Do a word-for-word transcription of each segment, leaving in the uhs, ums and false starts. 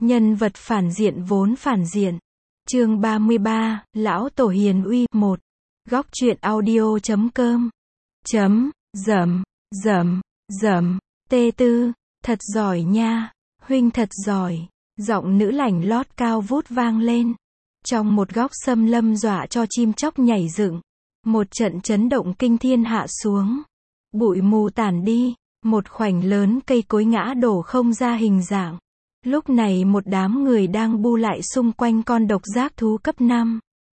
Nhân vật phản diện vốn phản diện. Chương ba mươi ba, Lão Tổ Hiền Uy. một. Góc truyện audio chấm com. Chấm, dầm, dầm, dầm. Tê Tư, thật giỏi nha, huynh thật giỏi. Giọng nữ lảnh lót cao vút vang lên. Trong một góc xâm lâm dọa cho chim chóc nhảy dựng. Một trận chấn động kinh thiên hạ xuống. Bụi mù tản đi, một khoảnh lớn cây cối ngã đổ không ra hình dạng. Lúc này một đám người đang bu lại xung quanh con độc giác thú cấp năm.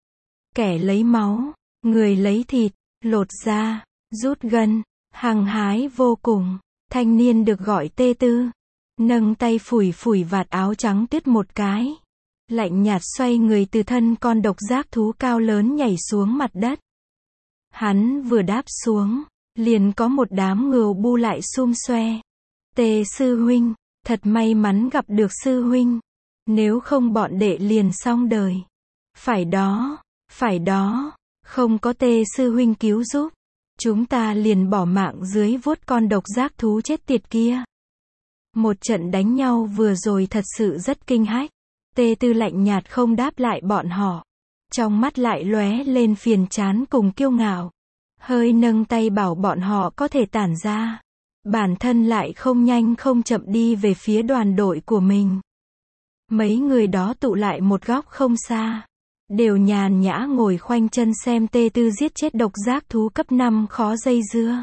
Kẻ lấy máu, người lấy thịt, lột da, rút gân, hăng hái vô cùng. Thanh niên được gọi Tê Tư, nâng tay phủi phủi vạt áo trắng tuyết một cái. Lạnh nhạt xoay người từ thân con độc giác thú cao lớn nhảy xuống mặt đất. Hắn vừa đáp xuống, liền có một đám ngưu bu lại xum xoe. Tê sư huynh, thật may mắn gặp được sư huynh. Nếu không bọn đệ liền xong đời. Phải đó, phải đó, không có Tê sư huynh cứu giúp. Chúng ta liền bỏ mạng dưới vuốt con độc giác thú chết tiệt kia. Một trận đánh nhau vừa rồi thật sự rất kinh hách. Tê Tư lạnh nhạt không đáp lại bọn họ. Trong mắt lại lóe lên phiền chán cùng kiêu ngạo. Hơi nâng tay bảo bọn họ có thể tản ra. Bản thân lại không nhanh không chậm đi về phía đoàn đội của mình. Mấy người đó tụ lại một góc không xa. Đều nhàn nhã ngồi khoanh chân xem Tê Tư giết chết độc giác thú cấp năm khó dây dưa.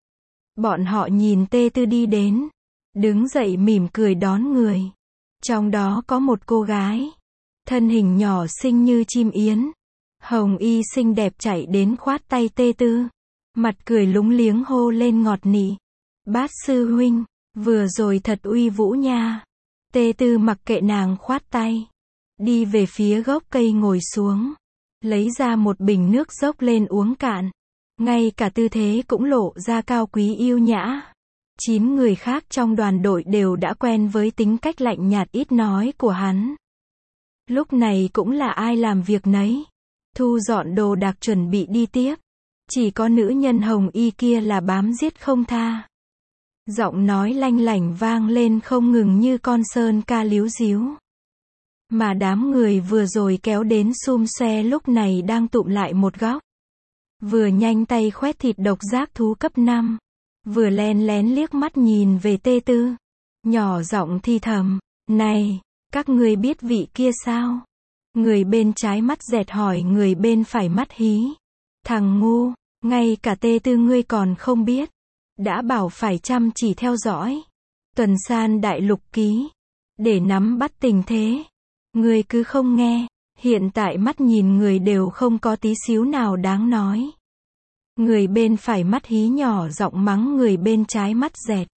Bọn họ nhìn Tê Tư đi đến. Đứng dậy mỉm cười đón người. Trong đó có một cô gái. Thân hình nhỏ xinh như chim yến. Hồng y xinh đẹp chạy đến khoát tay Tê Tư. Mặt cười lúng liếng hô lên ngọt nị. Bát sư huynh, vừa rồi thật uy vũ nha. Tê Tư mặc kệ nàng khoát tay. Đi về phía gốc cây ngồi xuống. Lấy ra một bình nước dốc lên uống cạn. Ngay cả tư thế cũng lộ ra cao quý yêu nhã. Chín người khác trong đoàn đội đều đã quen với tính cách lạnh nhạt ít nói của hắn. Lúc này cũng là ai làm việc nấy. Thu dọn đồ đạc chuẩn bị đi tiếp. Chỉ có nữ nhân hồng y kia là bám giết không tha. Giọng nói lanh lảnh vang lên không ngừng như con sơn ca líu díu. Mà đám người vừa rồi kéo đến xum xe lúc này đang tụm lại một góc. Vừa nhanh tay khoét thịt độc giác thú cấp năm. Vừa len lén liếc mắt nhìn về Tê Tư. Nhỏ giọng thi thầm. Này, các ngươi biết vị kia sao? Người bên trái mắt dẹt hỏi người bên phải mắt hí. Thằng ngu, ngay cả Tê Tư ngươi còn không biết. Đã bảo phải chăm chỉ theo dõi. Tuần san đại lục ký. Để nắm bắt tình thế. Ngươi cứ không nghe. Hiện tại mắt nhìn người đều không có tí xíu nào đáng nói. Người bên phải mắt hí nhỏ giọng mắng người bên trái mắt dẹt.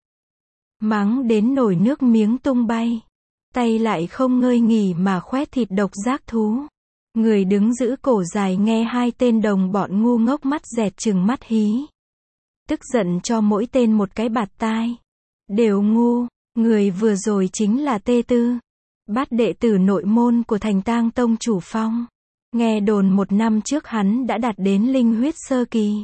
Mắng đến nổi nước miếng tung bay. Tay lại không ngơi nghỉ mà khoét thịt độc giác thú. Người đứng giữ cổ dài nghe hai tên đồng bọn ngu ngốc mắt dẹt chừng mắt hí. Tức giận cho mỗi tên một cái bạt tai. Đều ngu, người vừa rồi chính là Tê Tư. Bát đệ tử nội môn của Thành Tang Tông chủ Phong. Nghe đồn một năm trước hắn đã đạt đến linh huyết sơ kỳ.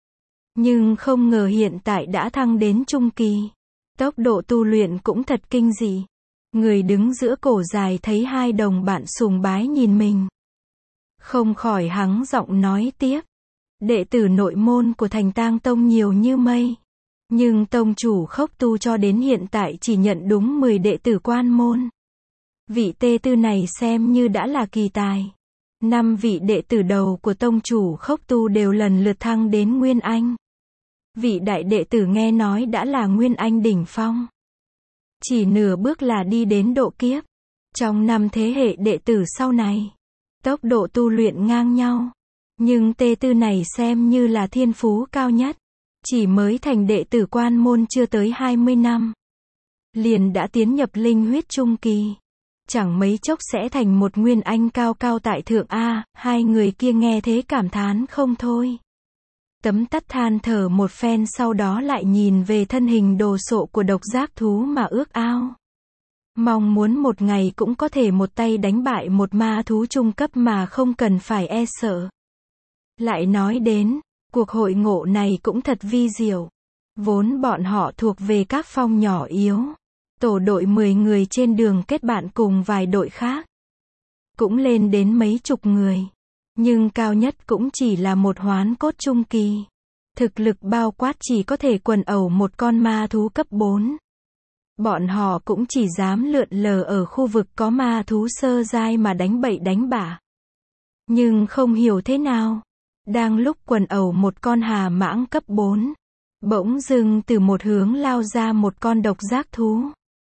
Nhưng không ngờ hiện tại đã thăng đến trung kỳ. Tốc độ tu luyện cũng thật kinh dị. Người đứng giữa cổ dài thấy hai đồng bạn sùng bái nhìn mình. Không khỏi hắng giọng nói tiếp. Đệ tử nội môn của Thành Tang Tông nhiều như mây. Nhưng tông chủ Khốc Tu cho đến hiện tại chỉ nhận đúng mười đệ tử quan môn. Vị Tê Tư này xem như đã là kỳ tài. Năm vị đệ tử đầu của tông chủ Khốc Tu đều lần lượt thăng đến Nguyên Anh. Vị đại đệ tử nghe nói đã là Nguyên Anh đỉnh phong. Chỉ nửa bước là đi đến độ kiếp. Trong năm thế hệ đệ tử sau này, tốc độ tu luyện ngang nhau. Nhưng Tê Tư này xem như là thiên phú cao nhất. Chỉ mới thành đệ tử quan môn chưa tới hai mươi năm. Liền đã tiến nhập linh huyết trung kỳ. Chẳng mấy chốc sẽ thành một Nguyên Anh cao cao tại thượng A. Hai người kia nghe thế cảm thán không thôi. Tấm tắt than thở một phen sau đó lại nhìn về thân hình đồ sộ của độc giác thú mà ước ao. Mong muốn một ngày cũng có thể một tay đánh bại một ma thú trung cấp mà không cần phải e sợ. Lại nói đến, cuộc hội ngộ này cũng thật vi diệu. Vốn bọn họ thuộc về các phong nhỏ yếu. Tổ đội mười người trên đường kết bạn cùng vài đội khác. Cũng lên đến mấy chục người. Nhưng cao nhất cũng chỉ là một hoán cốt trung kỳ. Thực lực bao quát chỉ có thể quần ẩu một con ma thú cấp bốn. Bọn họ cũng chỉ dám lượn lờ ở khu vực có ma thú sơ giai mà đánh bậy đánh bạ. Nhưng không hiểu thế nào. Đang lúc quần ẩu một con hà mãng cấp bốn. Bỗng dưng từ một hướng lao ra một con độc giác thú.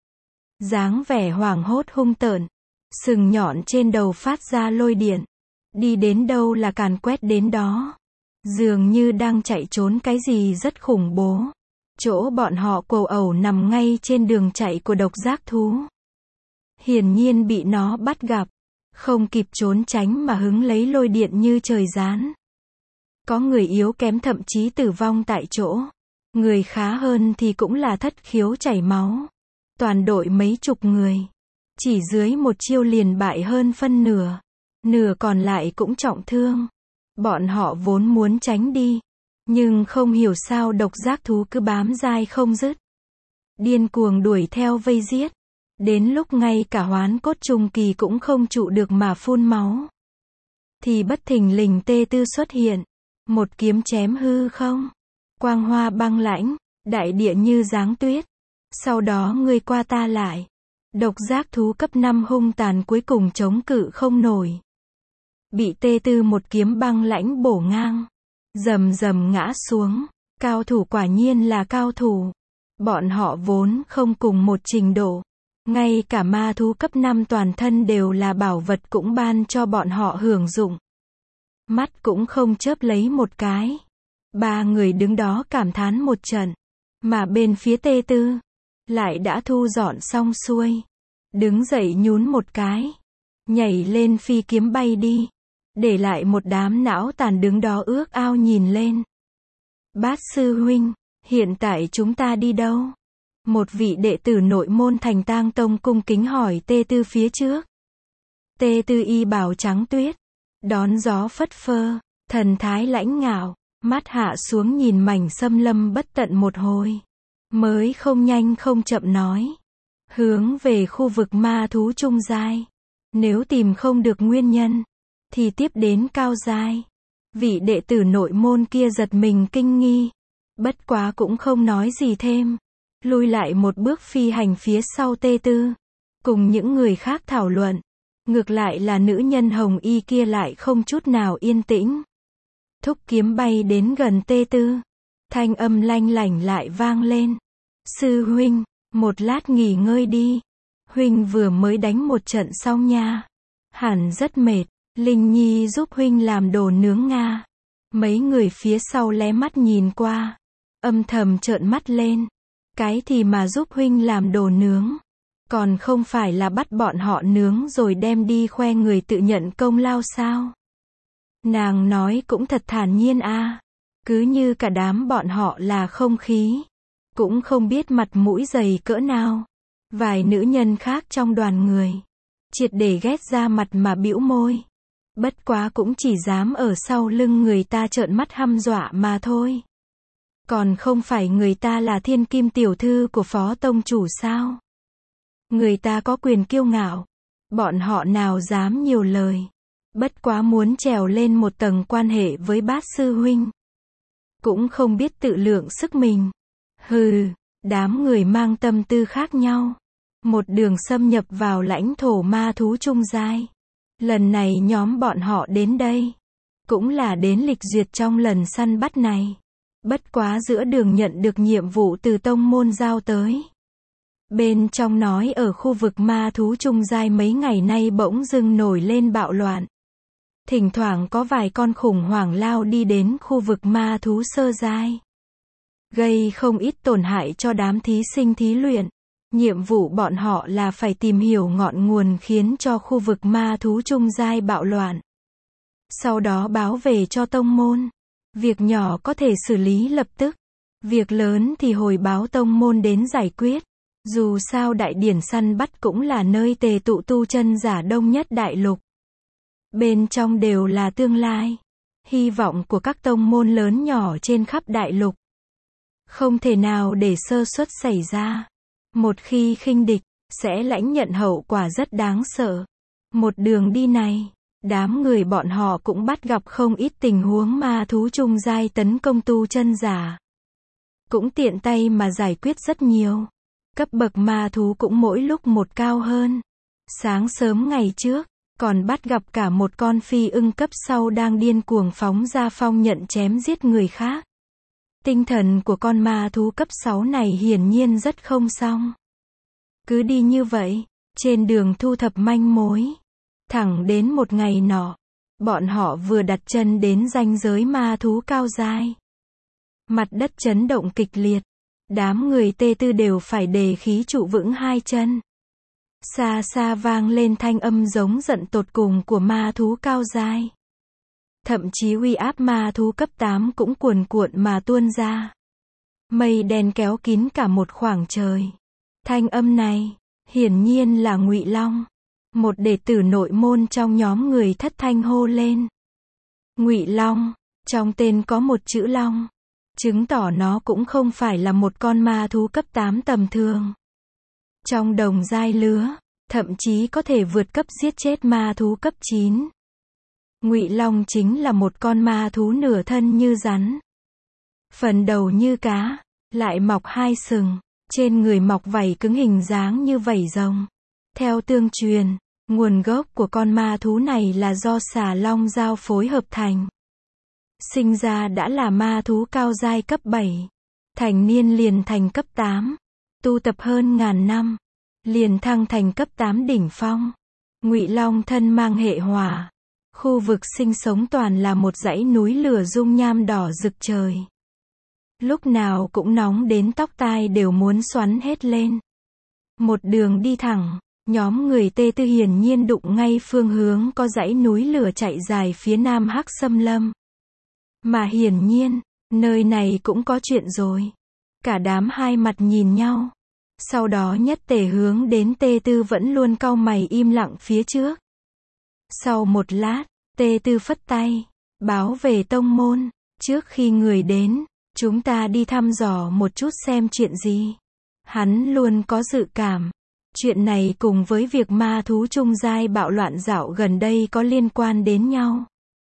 Dáng vẻ hoảng hốt hung tợn. Sừng nhọn trên đầu phát ra lôi điện. Đi đến đâu là càn quét đến đó. Dường như đang chạy trốn cái gì rất khủng bố. Chỗ bọn họ quầu ẩu nằm ngay trên đường chạy của độc giác thú. Hiển nhiên bị nó bắt gặp. Không kịp trốn tránh mà hứng lấy lôi điện như trời giáng. Có người yếu kém thậm chí tử vong tại chỗ. Người khá hơn thì cũng là thất khiếu chảy máu. Toàn đội mấy chục người. Chỉ dưới một chiêu liền bại hơn phân nửa. Nửa còn lại cũng trọng thương. Bọn họ vốn muốn tránh đi. Nhưng không hiểu sao độc giác thú cứ bám dai không dứt. Điên cuồng đuổi theo vây giết. Đến lúc ngay cả hoán cốt trung kỳ cũng không trụ được mà phun máu. Thì bất thình lình Tê Tư xuất hiện. Một kiếm chém hư không. Quang hoa băng lãnh. Đại địa như giáng tuyết. Sau đó ngươi qua ta lại. Độc giác thú cấp năm hung tàn cuối cùng chống cự không nổi. Bị Tê Tư một kiếm băng lãnh bổ ngang. Rầm rầm ngã xuống. Cao thủ quả nhiên là cao thủ. Bọn họ vốn không cùng một trình độ. Ngay cả ma thú cấp năm toàn thân đều là bảo vật cũng ban cho bọn họ hưởng dụng. Mắt cũng không chớp lấy một cái. Ba người đứng đó cảm thán một trận. Mà bên phía Tê Tư lại đã thu dọn xong xuôi. Đứng dậy nhún một cái. Nhảy lên phi kiếm bay đi. Để lại một đám não tàn đứng đó ước ao nhìn lên. Bát sư huynh, hiện tại chúng ta đi đâu? Một vị đệ tử nội môn Thành Tang Tông cung kính hỏi Tê Tư phía trước. Tê Tư y bào trắng tuyết. Đón gió phất phơ. Thần thái lãnh ngạo. Mắt hạ xuống nhìn mảnh xâm lâm bất tận một hồi. Mới không nhanh không chậm nói. Hướng về khu vực ma thú trung giai. Nếu tìm không được nguyên nhân. Thì tiếp đến cao giai. Vị đệ tử nội môn kia giật mình kinh nghi. Bất quá cũng không nói gì thêm. Lui lại một bước phi hành phía sau Tê Tư. Cùng những người khác thảo luận. Ngược lại là nữ nhân hồng y kia lại không chút nào yên tĩnh. Thúc kiếm bay đến gần Tê Tư. Thanh âm lanh lảnh lại vang lên. Sư huynh, một lát nghỉ ngơi đi. Huynh vừa mới đánh một trận xong nha. Hẳn rất mệt. Linh Nhi giúp huynh làm đồ nướng Nga. Mấy người phía sau lé mắt nhìn qua. Âm thầm trợn mắt lên. Cái thì mà giúp huynh làm đồ nướng. Còn không phải là bắt bọn họ nướng rồi đem đi khoe người tự nhận công lao sao? Nàng nói cũng thật thản nhiên a. Cứ như cả đám bọn họ là không khí. Cũng không biết mặt mũi dày cỡ nào. Vài nữ nhân khác trong đoàn người. Triệt để ghét ra mặt mà bĩu môi. Bất quá cũng chỉ dám ở sau lưng người ta trợn mắt hăm dọa mà thôi. Còn không phải người ta là thiên kim tiểu thư của phó tông chủ sao? Người ta có quyền kiêu ngạo. Bọn họ nào dám nhiều lời. Bất quá muốn trèo lên một tầng quan hệ với bát sư huynh. Cũng không biết tự lượng sức mình. Hừ, đám người mang tâm tư khác nhau. Một đường xâm nhập vào lãnh thổ ma thú trung giai. Lần này nhóm bọn họ đến đây. Cũng là đến lịch duyệt trong lần săn bắt này. Bất quá giữa đường nhận được nhiệm vụ từ tông môn giao tới. Bên trong nói ở khu vực ma thú trung giai mấy ngày nay bỗng dưng nổi lên bạo loạn. Thỉnh thoảng có vài con khủng hoảng lao đi đến khu vực ma thú sơ giai. Gây không ít tổn hại cho đám thí sinh thí luyện. Nhiệm vụ bọn họ là phải tìm hiểu ngọn nguồn khiến cho khu vực ma thú trung giai bạo loạn. Sau đó báo về cho tông môn. Việc nhỏ có thể xử lý lập tức. Việc lớn thì hồi báo tông môn đến giải quyết. Dù sao đại điển săn bắt cũng là nơi tề tụ tu chân giả đông nhất đại lục. Bên trong đều là tương lai. Hy vọng của các tông môn lớn nhỏ trên khắp đại lục. Không thể nào để sơ suất xảy ra. Một khi khinh địch, sẽ lãnh nhận hậu quả rất đáng sợ. Một đường đi này, đám người bọn họ cũng bắt gặp không ít tình huống ma thú trung giai tấn công tu chân giả. Cũng tiện tay mà giải quyết rất nhiều. Cấp bậc ma thú cũng mỗi lúc một cao hơn. Sáng sớm ngày trước, còn bắt gặp cả một con phi ưng cấp sau đang điên cuồng phóng ra phong nhận chém giết người khác. Tinh thần của con ma thú cấp sáu này hiển nhiên rất không xong. Cứ đi như vậy, trên đường thu thập manh mối. Thẳng đến một ngày nọ, bọn họ vừa đặt chân đến ranh giới ma thú cao giai. Mặt đất chấn động kịch liệt. Đám người tê tư đều phải đề khí trụ vững hai chân. Xa xa vang lên thanh âm giống giận tột cùng của ma thú cao giai. Thậm chí uy áp ma thú cấp tám cũng cuồn cuộn mà tuôn ra. Mây đen kéo kín cả một khoảng trời. Thanh âm này, hiển nhiên là Ngụy Long. Một đệ tử nội môn trong nhóm người thất thanh hô lên. Ngụy Long, trong tên có một chữ Long. Chứng tỏ nó cũng không phải là một con ma thú cấp tám tầm thường. Trong đồng giai lứa, thậm chí có thể vượt cấp giết chết ma thú cấp chín. Ngụy Long chính là một con ma thú nửa thân như rắn. Phần đầu như cá, lại mọc hai sừng, trên người mọc vảy cứng hình dáng như vảy rồng. Theo tương truyền, nguồn gốc của con ma thú này là do xà long giao phối hợp thành. Sinh ra đã là ma thú cao giai cấp bảy. Thành niên liền thành cấp tám. Tu tập hơn ngàn năm. Liền thăng thành cấp tám đỉnh phong. Ngụy Long thân mang hệ hỏa. Khu vực sinh sống toàn là một dãy núi lửa dung nham đỏ rực trời. Lúc nào cũng nóng đến tóc tai đều muốn xoắn hết lên. Một đường đi thẳng, nhóm người tê tư hiển nhiên đụng ngay phương hướng có dãy núi lửa chạy dài phía nam Hắc Xâm Lâm. Mà hiển nhiên, nơi này cũng có chuyện rồi. Cả đám hai mặt nhìn nhau. Sau đó nhất tề hướng đến tê tư vẫn luôn cau mày im lặng phía trước. Sau một lát, tê tư phất tay, báo về tông môn. Trước khi người đến, chúng ta đi thăm dò một chút xem chuyện gì. Hắn luôn có dự cảm. Chuyện này cùng với việc ma thú trung giai bạo loạn dạo gần đây có liên quan đến nhau.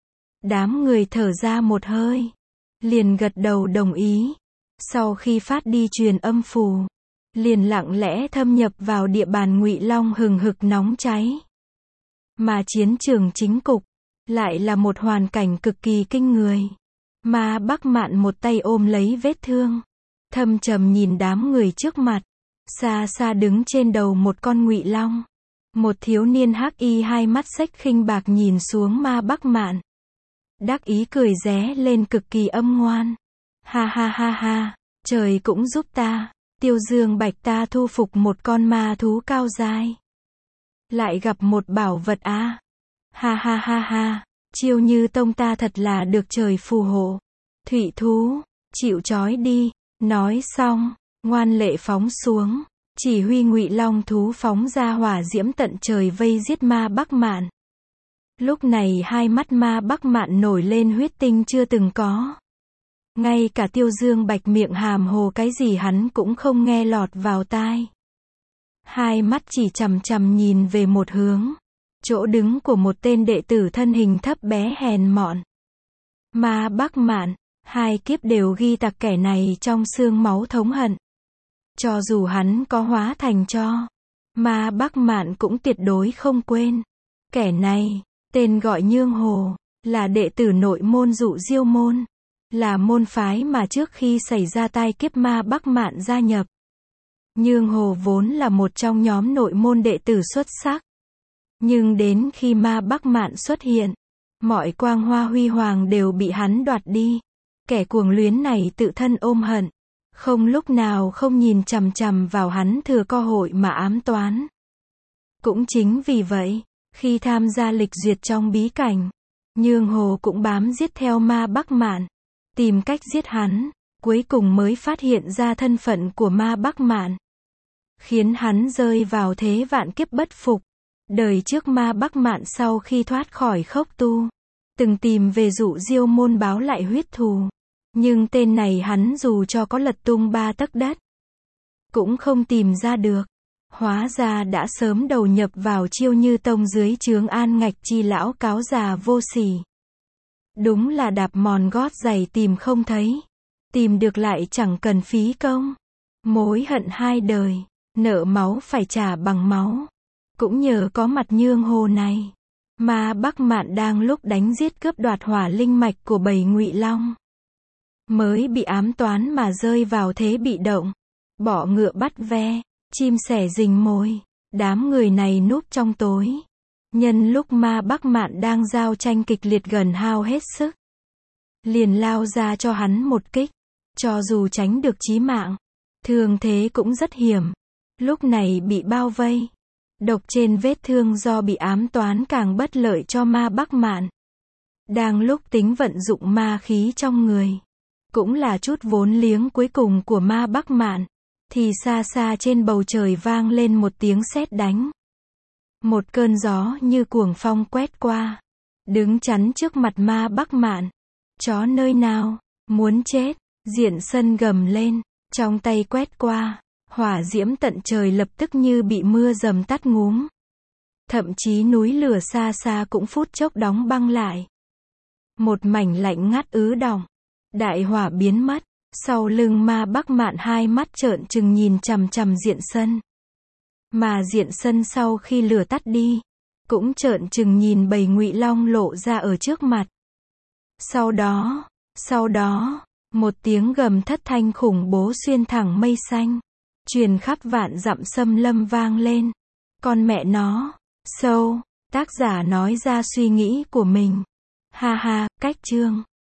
Đám người thở ra một hơi. Liền gật đầu đồng ý. Sau khi phát đi truyền âm phù, liền lặng lẽ thâm nhập vào địa bàn Ngụy Long hừng hực nóng cháy. Mà chiến trường chính cục, lại là một hoàn cảnh cực kỳ kinh người. Ma Bắc Mạn một tay ôm lấy vết thương. Thâm trầm nhìn đám người trước mặt. Xa xa đứng trên đầu một con Ngụy Long. Một thiếu niên hắc y hai mắt xếch khinh bạc nhìn xuống Ma Bắc Mạn. Đắc ý cười ré lên cực kỳ âm ngoan. Ha ha ha ha, trời cũng giúp ta. Tiêu Dương Bạch ta thu phục một con ma thú cao giai. Lại gặp một bảo vật á. À. Ha ha ha ha, chiêu như tông ta thật là được trời phù hộ. Thủy thú, chịu trói đi. Nói xong, ngoan lệ phóng xuống. Chỉ huy Ngụy Long thú phóng ra hỏa diễm tận trời vây giết Ma Bắc Mạn. Lúc này hai mắt Ma Bắc Mạn nổi lên huyết tinh chưa từng có. Ngay cả Tiêu Dương Bạch miệng hàm hồ cái gì hắn cũng không nghe lọt vào tai. Hai mắt chỉ chằm chằm nhìn về một hướng. Chỗ đứng của một tên đệ tử thân hình thấp bé hèn mọn. Ma Bắc Mạn, hai kiếp đều ghi tặc kẻ này trong xương máu thống hận. Cho dù hắn có hóa thành tro, Ma Bắc Mạn cũng tuyệt đối không quên. Kẻ này, tên gọi Nhương Hồ, là đệ tử nội môn Dụ Diêu môn. Là môn phái mà trước khi xảy ra tai kiếp Ma Bắc Mạn gia nhập. Nhương Hồ vốn là một trong nhóm nội môn đệ tử xuất sắc. Nhưng đến khi Ma Bắc Mạn xuất hiện, mọi quang hoa huy hoàng đều bị hắn đoạt đi. Kẻ cuồng luyến này tự thân ôm hận. Không lúc nào không nhìn chằm chằm vào hắn thừa cơ hội mà ám toán. Cũng chính vì vậy, khi tham gia lịch duyệt trong bí cảnh, Nhương Hồ cũng bám giết theo Ma Bắc Mạn. Tìm cách giết hắn, cuối cùng mới phát hiện ra thân phận của Ma Bắc Mạn. Khiến hắn rơi vào thế vạn kiếp bất phục. Đời trước Ma Bắc Mạn sau khi thoát khỏi khốc tu, từng tìm về Dụ Diêu môn báo lại huyết thù. Nhưng tên này hắn dù cho có lật tung ba tấc đất, cũng không tìm ra được. Hóa ra đã sớm đầu nhập vào Chiêu Như Tông dưới trướng An Ngạch Chi lão cáo già vô sỉ. Đúng là đạp mòn gót giày tìm không thấy. Tìm được lại chẳng cần phí công. Mối hận hai đời, nợ máu phải trả bằng máu. Cũng nhờ có mặt nhương hồ này, mà Bắc Mạn đang lúc đánh giết cướp đoạt hỏa linh mạch của bầy Ngụy Long, mới bị ám toán mà rơi vào thế bị động. Bỏ ngựa bắt ve, chim sẻ rình mồi. Đám người này núp trong tối. Nhân lúc ma Bắc Mạn đang giao tranh kịch liệt gần hao hết sức, liền lao ra cho hắn một kích. Cho dù tránh được chí mạng, thương thế cũng rất hiểm. Lúc này bị bao vây. Độc trên vết thương do bị ám toán càng bất lợi cho ma Bắc Mạn. Đang lúc tính vận dụng ma khí trong người, cũng là chút vốn liếng cuối cùng của ma Bắc Mạn, thì xa xa trên bầu trời vang lên một tiếng sét đánh. Một cơn gió như cuồng phong quét qua, đứng chắn trước mặt ma Bắc Mạn. Chó nơi nào, muốn chết, Diện Sân gầm lên, trong tay quét qua, hỏa diễm tận trời lập tức như bị mưa dầm tắt ngúm. Thậm chí núi lửa xa xa cũng phút chốc đóng băng lại. Một mảnh lạnh ngắt ứ đọng, đại hỏa biến mất. Sau lưng ma Bắc Mạn hai mắt trợn trừng nhìn chằm chằm Diện Sân. Mà Diện Sân sau khi lửa tắt đi, cũng trợn trừng nhìn bầy Ngụy Long lộ ra ở trước mặt. Sau đó, sau đó, một tiếng gầm thất thanh khủng bố xuyên thẳng mây xanh, truyền khắp vạn dặm xâm lâm vang lên. Con mẹ nó, sâu, tác giả nói ra suy nghĩ của mình. Ha ha, cách chương.